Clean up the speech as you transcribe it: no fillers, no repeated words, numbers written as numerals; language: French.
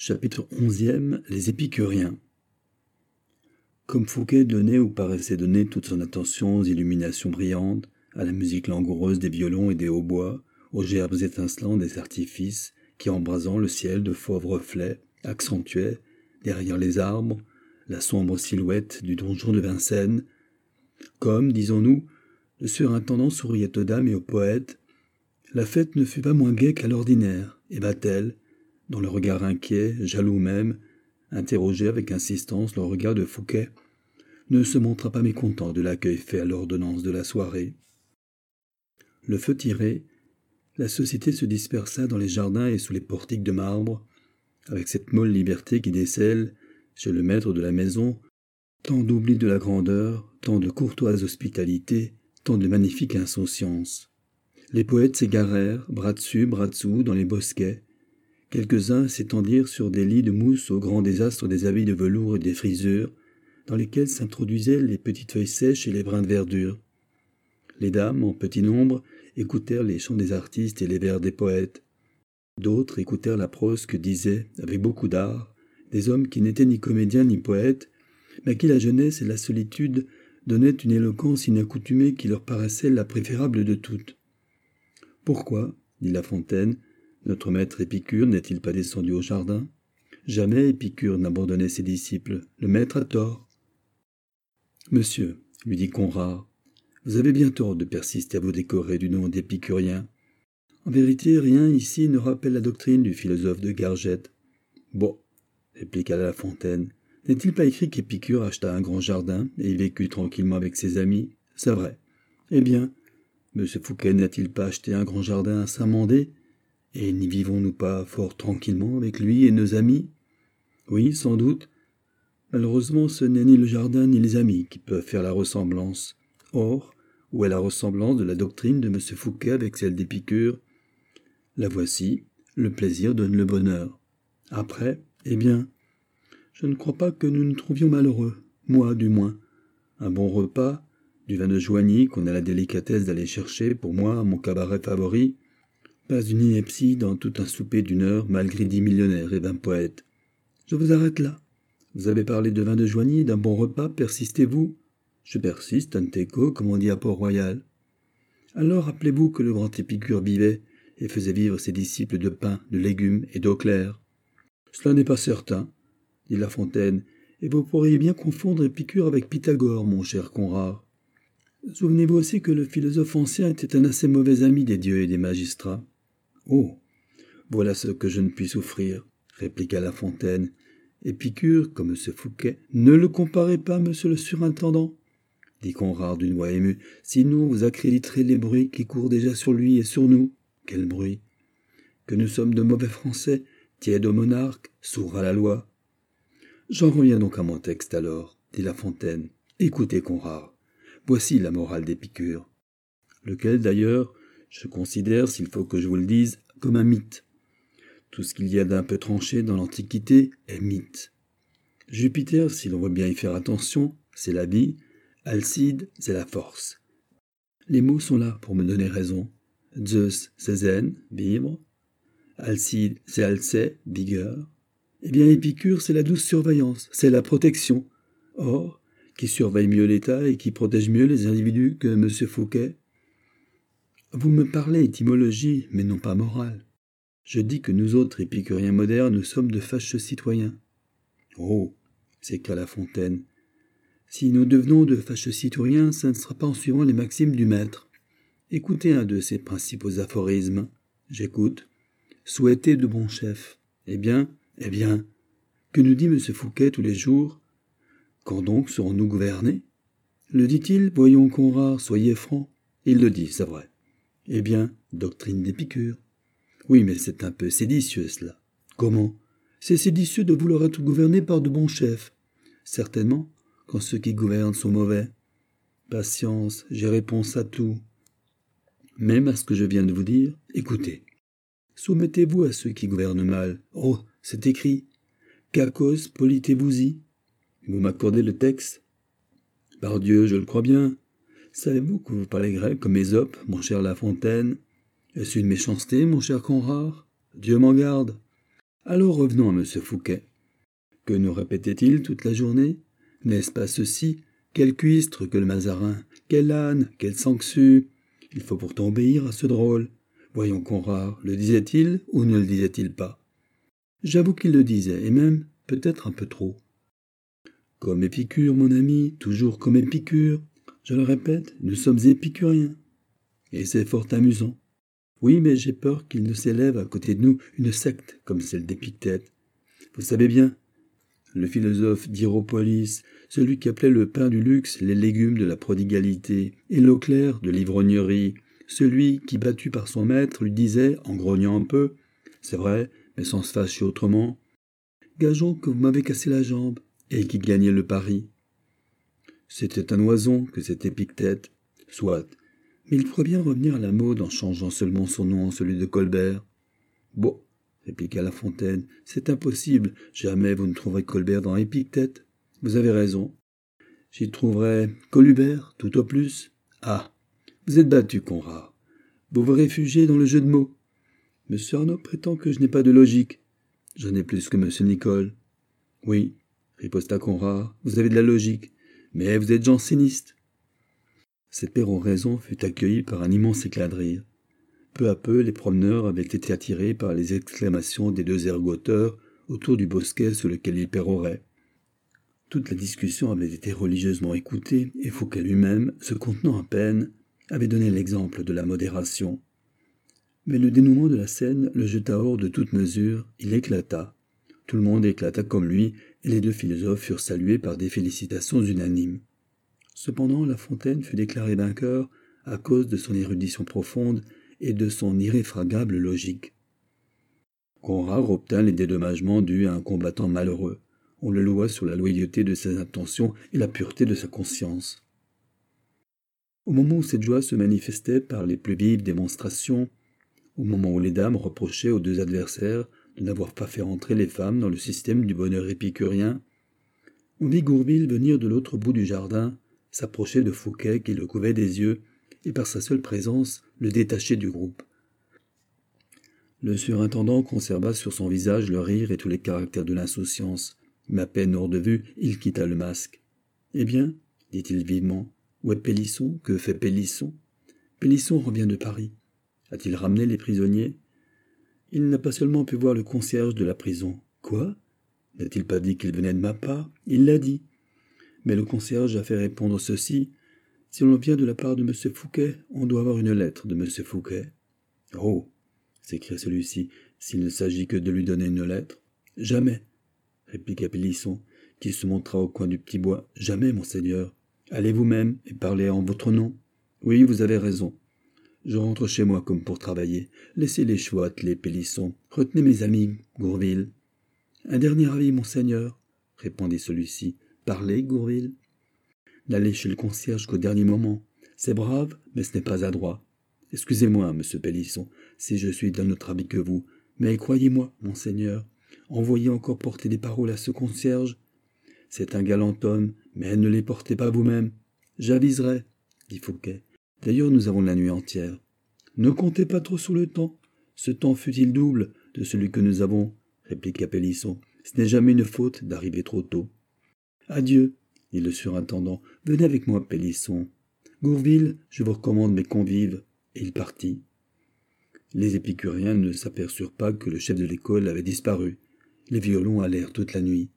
Chapitre 11e. Les épicuriens. Comme Fouquet donnait ou paraissait donner toute son attention aux illuminations brillantes, à la musique langoureuse des violons et des hautbois, aux gerbes étincelants des artifices qui, embrasant le ciel de fauves reflets, accentuaient, derrière les arbres, la sombre silhouette du donjon de Vincennes, comme, disons-nous, le surintendant souriait aux dames et aux poètes, la fête ne fut pas moins gaie qu'à l'ordinaire, et Vatel, dont le regard inquiet, jaloux même, interrogeait avec insistance le regard de Fouquet, ne se montra pas mécontent de l'accueil fait à l'ordonnance de la soirée. Le feu tiré, la société se dispersa dans les jardins et sous les portiques de marbre, avec cette molle liberté qui décèle, chez le maître de la maison, tant d'oubli de la grandeur, tant de courtoise hospitalité, tant de magnifique insouciance. Les poètes s'égarèrent, bras dessus, bras dessous, dans les bosquets. Quelques-uns s'étendirent sur des lits de mousse au grand désastre des habits de velours et des frisures, dans lesquels s'introduisaient les petites feuilles sèches et les brins de verdure. Les dames, en petit nombre, écoutèrent les chants des artistes et les vers des poètes. D'autres écoutèrent la prose que disaient, avec beaucoup d'art, des hommes qui n'étaient ni comédiens ni poètes, mais à qui la jeunesse et la solitude donnaient une éloquence inaccoutumée qui leur paraissait la préférable de toutes. « Pourquoi, dit La Fontaine, notre maître Épicure n'est-il pas descendu au jardin ? Jamais Épicure n'abandonnait ses disciples. Le maître a tort. »« Monsieur, lui dit Conrart, vous avez bien tort de persister à vous décorer du nom d'épicurien. En vérité, rien ici ne rappelle la doctrine du philosophe de Gargette. »« Bon, répliqua La Fontaine, n'est-il pas écrit qu'Épicure acheta un grand jardin et y vécut tranquillement avec ses amis ? C'est vrai. Eh bien, M. Fouquet n'a-t-il pas acheté un grand jardin à Saint-Mandé ? Et n'y vivons-nous pas fort tranquillement avec lui et nos amis ? Oui, sans doute. Malheureusement, ce n'est ni le jardin ni les amis qui peuvent faire la ressemblance. Or, où est la ressemblance de la doctrine de M. Fouquet avec celle d'Épicure ? La voici, le plaisir donne le bonheur. Après, eh bien, je ne crois pas que nous nous trouvions malheureux, moi du moins. Un bon repas, du vin de Joigny qu'on a la délicatesse d'aller chercher pour moi à mon cabaret favori, pas une ineptie dans tout un souper d'une heure malgré 10 millionnaires et 20 poètes. Je vous arrête là. Vous avez parlé de vin de Joigny, d'un bon repas, persistez-vous ? Je persiste, anteco, comme on dit à Port-Royal. Alors rappelez-vous que le grand Épicure vivait et faisait vivre ses disciples de pain, de légumes et d'eau claire. Cela n'est pas certain, dit La Fontaine, et vous pourriez bien confondre Épicure avec Pythagore, mon cher Conrart. Souvenez-vous aussi que le philosophe ancien était un assez mauvais ami des dieux et des magistrats. Oh, voilà ce que je ne puis souffrir, répliqua La Fontaine. Épicure, comme M. Fouquet, ne le comparez pas, monsieur le surintendant, dit Conrart d'une voix émue, sinon vous accréditerez les bruits qui courent déjà sur lui et sur nous. Quel bruit ? Que nous sommes de mauvais Français, tièdes au monarque, sourds à la loi. J'en reviens donc à mon texte alors, dit La Fontaine. Écoutez, Conrart, voici la morale d'Épicure, lequel d'ailleurs je considère, s'il faut que je vous le dise, comme un mythe. Tout ce qu'il y a d'un peu tranché dans l'Antiquité est mythe. Jupiter, si l'on veut bien y faire attention, c'est la vie, Alcide, c'est la force. Les mots sont là pour me donner raison. Zeus, c'est zen, vivre. Alcide, c'est alcé, vigueur. Eh bien, Épicure, c'est la douce surveillance, c'est la protection. Or, qui surveille mieux l'État et qui protège mieux les individus que M. Fouquet ? Vous me parlez étymologie, mais non pas morale. Je dis que nous autres épicuriens modernes, nous sommes de fâcheux citoyens. Oh, s'écria La Fontaine. Si nous devenons de fâcheux citoyens, ce ne sera pas en suivant les maximes du maître. Écoutez un de ses principaux aphorismes. J'écoute. Souhaitez de bons chefs. Eh bien, que nous dit M. Fouquet tous les jours ? Quand donc serons-nous gouvernés ? Le dit-il ? Voyons, Conrart, soyez franc. Il le dit, c'est vrai. Eh bien, doctrine d'Épicure. Oui, mais c'est un peu séditieux, cela. Comment ? C'est séditieux de vouloir être gouverné par de bons chefs. Certainement, quand ceux qui gouvernent sont mauvais. Patience, j'ai réponse à tout. Même à ce que je viens de vous dire, écoutez. Soumettez-vous à ceux qui gouvernent mal. Oh, c'est écrit. Kakos politez-vous-y. Vous m'accordez le texte ? Par Dieu, je le crois bien. Savez-vous que vous parlez grec comme Ésope, mon cher La Fontaine ? Est-ce une méchanceté, mon cher Conrart ? Dieu m'en garde. Alors revenons à M. Fouquet. Que nous répétait-il toute la journée? N'est-ce pas ceci? Quel cuistre que le Mazarin! Quel âne! Quelle sangsue! Il faut pourtant obéir à ce drôle. Voyons Conrart, le disait-il ou ne le disait-il pas? J'avoue qu'il le disait, et même peut-être un peu trop. Comme Épicure, mon ami, toujours comme Épicure. Je le répète, nous sommes épicuriens. Et c'est fort amusant. Oui, mais j'ai peur qu'il ne s'élève à côté de nous une secte comme celle d'Épictète. Vous savez bien, le philosophe d'Hiéropolis, celui qui appelait le pain du luxe les légumes de la prodigalité, et l'eau claire de l'ivrognerie, celui qui, battu par son maître, lui disait, en grognant un peu, « C'est vrai, mais sans se fâcher autrement, gageons que vous m'avez cassé la jambe, et qui gagnait le pari. » C'était un oison que cet Épictète, soit, mais il pourrait bien revenir à la mode en changeant seulement son nom en celui de Colbert. Bon, répliqua La Fontaine, c'est impossible, jamais vous ne trouverez Colbert dans Épictète. Vous avez raison. J'y trouverai Colubert, tout au plus. Ah, vous êtes battu, Conrart. Vous vous réfugiez dans le jeu de mots. M. Arnaud prétend que je n'ai pas de logique. J'en ai plus que M. Nicole. Oui, riposta Conrart, vous avez de la logique, mais vous êtes janséniste. Cette péroraison fut accueillie par un immense éclat de rire. Peu à peu, les promeneurs avaient été attirés par les exclamations des deux ergoteurs autour du bosquet sur lequel ils péroraient. Toute la discussion avait été religieusement écoutée, et Fouquet lui-même, se contenant à peine, avait donné l'exemple de la modération. Mais le dénouement de la scène le jeta hors de toute mesure, il éclata. Tout le monde éclata comme lui, et les deux philosophes furent salués par des félicitations unanimes. Cependant, La Fontaine fut déclaré vainqueur à cause de son érudition profonde et de son irréfragable logique. Conrart obtint les dédommagements dus à un combattant malheureux. On le loua sur la loyauté de ses intentions et la pureté de sa conscience. Au moment où cette joie se manifestait par les plus vives démonstrations, au moment où les dames reprochaient aux deux adversaires de n'avoir pas fait entrer les femmes dans le système du bonheur épicurien, on vit Gourville venir de l'autre bout du jardin, s'approcher de Fouquet qui le couvait des yeux, et par sa seule présence le détacher du groupe. Le surintendant conserva sur son visage le rire et tous les caractères de l'insouciance, mais à peine hors de vue, il quitta le masque. « Eh bien, dit-il vivement, où est Pélisson? Que fait Pélisson? Pélisson revient de Paris. A-t-il ramené les prisonniers? Il n'a pas seulement pu voir le concierge de la prison. Quoi? N'a-t-il pas dit qu'il venait de ma part? Il l'a dit. Mais le concierge a fait répondre ceci. Si l'on vient de la part de M. Fouquet, on doit avoir une lettre de M. Fouquet. Oh! S'écria celui-ci, s'il ne s'agit que de lui donner une lettre. Jamais, répliqua Pélisson, qui se montra au coin du petit bois. Jamais, monseigneur. Allez vous-même et parlez en votre nom. Oui, vous avez raison. Je rentre chez moi comme pour travailler. Laissez les chevaux attelés, Pélisson. Retenez mes amis, Gourville. Un dernier avis, monseigneur, répondit celui-ci. Parlez, Gourville. N'allez chez le concierge qu'au dernier moment. C'est brave, mais ce n'est pas adroit. Excusez-moi, monsieur Pélisson, si je suis d'un autre avis que vous, mais croyez-moi, monseigneur, envoyez encore porter des paroles à ce concierge. C'est un galant homme, mais ne les portez pas vous-même. J'aviserai, dit Fouquet. D'ailleurs, nous avons la nuit entière. Ne comptez pas trop sur le temps. Ce temps fut-il double de celui que nous avons, répliqua Pélisson. Ce n'est jamais une faute d'arriver trop tôt. Adieu, dit le surintendant. Venez avec moi, Pélisson. Gourville, je vous recommande mes convives. Et il partit. Les épicuriens ne s'aperçurent pas que le chef de l'école avait disparu. Les violons allèrent toute la nuit.